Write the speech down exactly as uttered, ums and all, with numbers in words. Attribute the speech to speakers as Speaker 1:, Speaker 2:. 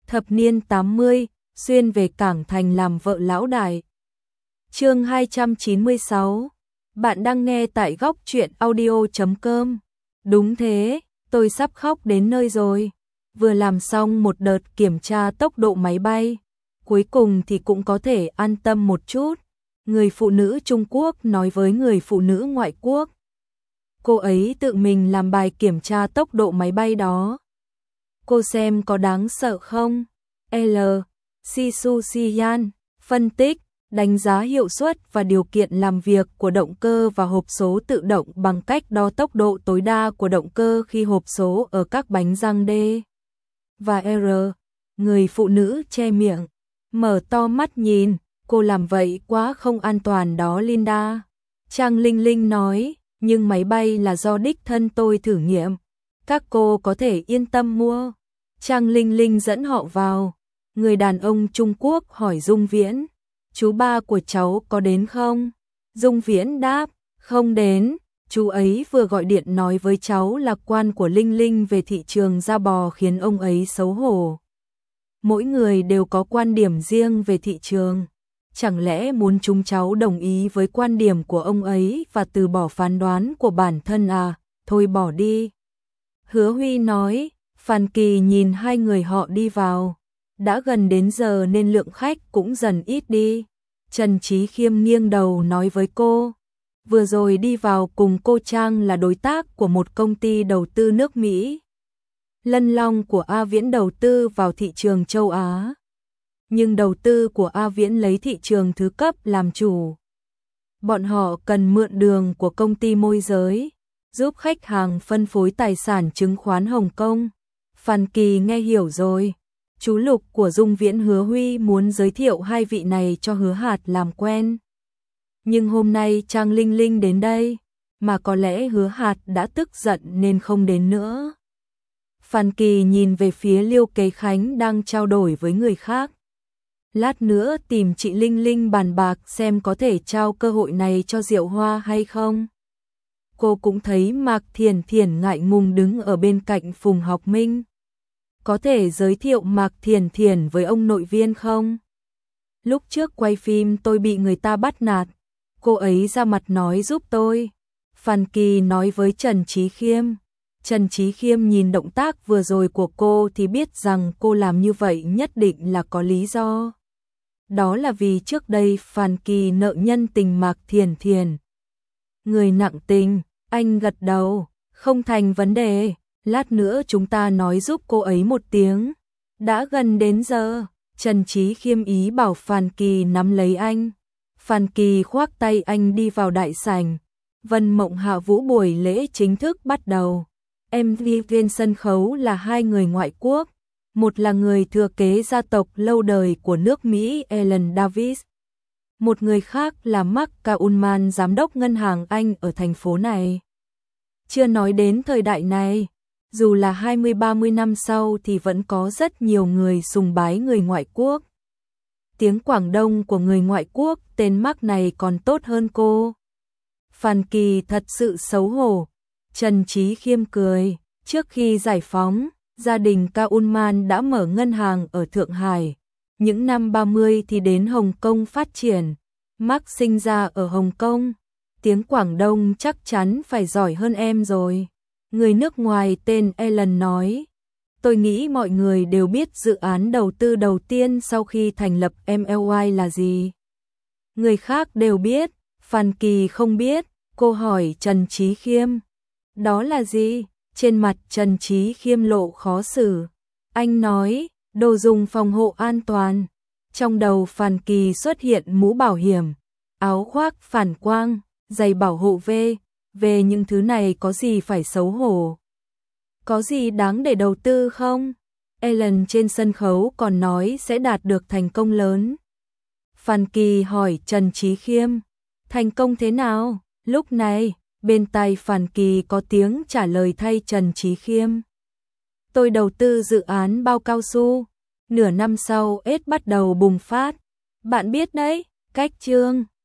Speaker 1: Thập niên tám mươi, xuyên về Cảng Thành làm vợ lão đại. Chương hai trăm chín mươi sáu. Bạn đang nghe tại góc truyện audio chấm com. Đúng thế, tôi sắp khóc đến nơi rồi. Vừa làm xong một đợt kiểm tra tốc độ máy bay, cuối cùng thì cũng có thể an tâm một chút. Người phụ nữ Trung Quốc nói với người phụ nữ ngoại quốc. Cô ấy tự mình làm bài kiểm tra tốc độ máy bay đó. Cô xem có đáng sợ không? L. Sisu Siyan phân tích, đánh giá hiệu suất và điều kiện làm việc của động cơ và hộp số tự động bằng cách đo tốc độ tối đa của động cơ khi hộp số ở các bánh răng D và R. Người phụ nữ che miệng, mở to mắt nhìn, cô làm vậy quá không an toàn đó Linda. Trang Linh Linh nói, nhưng máy bay là do đích thân tôi thử nghiệm. Các cô có thể yên tâm mua. Trang Linh Linh dẫn họ vào. Người đàn ông Trung Quốc hỏi Dung Viễn, chú ba của cháu có đến không? Dung Viễn đáp, không đến, chú ấy vừa gọi điện nói với cháu lạc quan của Linh Linh về thị trường da bò khiến ông ấy xấu hổ. Mỗi người đều có quan điểm riêng về thị trường. Chẳng lẽ muốn chúng cháu đồng ý với quan điểm của ông ấy và từ bỏ phán đoán của bản thân à? Thôi bỏ đi. Hứa Huy nói. Phan Kỳ nhìn hai người họ đi vào. Đã gần đến giờ nên lượng khách cũng dần ít đi. Trần Chí Khiêm nghiêng đầu nói với cô. Vừa rồi đi vào cùng cô Trang là đối tác của một công ty đầu tư nước Mỹ. Lân Long của A Viễn đầu tư vào thị trường châu Á. Nhưng đầu tư của A Viễn lấy thị trường thứ cấp làm chủ. Bọn họ cần mượn đường của công ty môi giới, giúp khách hàng phân phối tài sản chứng khoán Hồng Kông. Phan Kỳ nghe hiểu rồi. Chú Lục của Dung Viễn Hứa Huy muốn giới thiệu hai vị này cho Hứa Hạt làm quen. Nhưng hôm nay Trang Linh Linh đến đây, mà có lẽ Hứa Hạt đã tức giận nên không đến nữa. Phan Kỳ nhìn về phía Liêu Kế Khánh đang trao đổi với người khác. Lát nữa tìm chị Linh Linh bàn bạc xem có thể trao cơ hội này cho Diệu Hoa hay không. Cô cũng thấy Mạc Thiển Thiển ngại ngùng đứng ở bên cạnh Phùng Học Minh. Có thể giới thiệu Mạc Thiển Thiển với ông nội viên không? Lúc trước quay phim tôi bị người ta bắt nạt. Cô ấy ra mặt nói giúp tôi. Phan Kỳ nói với Trần Chí Khiêm. Trần Chí Khiêm nhìn động tác vừa rồi của cô thì biết rằng cô làm như vậy nhất định là có lý do. Đó là vì trước đây Phan Kỳ nợ nhân tình Mạc Thiển Thiển. Người nặng tình, anh gật đầu, không thành vấn đề, lát nữa chúng ta nói giúp cô ấy một tiếng. Đã gần đến giờ, Trần Chí Khiêm ý bảo Phan Kỳ nắm lấy anh. Phan Kỳ khoác tay anh đi vào đại sảnh. Vân Mộng Hạ Vũ buổi lễ chính thức bắt đầu. em vê viên sân khấu là hai người ngoại quốc. Một là người thừa kế gia tộc lâu đời của nước Mỹ Ellen Davis. Một người khác là Mark Kaunman, giám đốc ngân hàng Anh ở thành phố này. Chưa nói đến thời đại này, dù là hai mươi ba mươi năm sau thì vẫn có rất nhiều người sùng bái người ngoại quốc. Tiếng Quảng Đông của người ngoại quốc tên Mark này còn tốt hơn cô. Phan Kỳ thật sự xấu hổ. Trần Chí Khiêm cười, trước khi giải phóng, gia đình Kaunman đã mở ngân hàng ở Thượng Hải. Những năm ba mươi thì đến Hồng Kông phát triển. Mark sinh ra ở Hồng Kông. Tiếng Quảng Đông chắc chắn phải giỏi hơn em rồi. Người nước ngoài tên Ellen nói. Tôi nghĩ mọi người đều biết dự án đầu tư đầu tiên sau khi thành lập em lờ i là gì. Người khác đều biết, Phan Kỳ không biết. Cô hỏi Trần Chí Khiêm. Đó là gì? Trên mặt Trần Chí Khiêm lộ khó xử. Anh nói, đồ dùng phòng hộ an toàn. Trong đầu Phan Kỳ xuất hiện mũ bảo hiểm, áo khoác phản quang, giày bảo hộ V. Về những thứ này có gì phải xấu hổ? Có gì đáng để đầu tư không? Ellen trên sân khấu còn nói sẽ đạt được thành công lớn. Phan Kỳ hỏi Trần Chí Khiêm, thành công thế nào? Lúc này, bên tai Phan Kỳ có tiếng trả lời thay Trần Chí Khiêm. Tôi đầu tư dự án bao cao su. Nửa năm sau ết bắt đầu bùng phát. Bạn biết đấy, cách chương.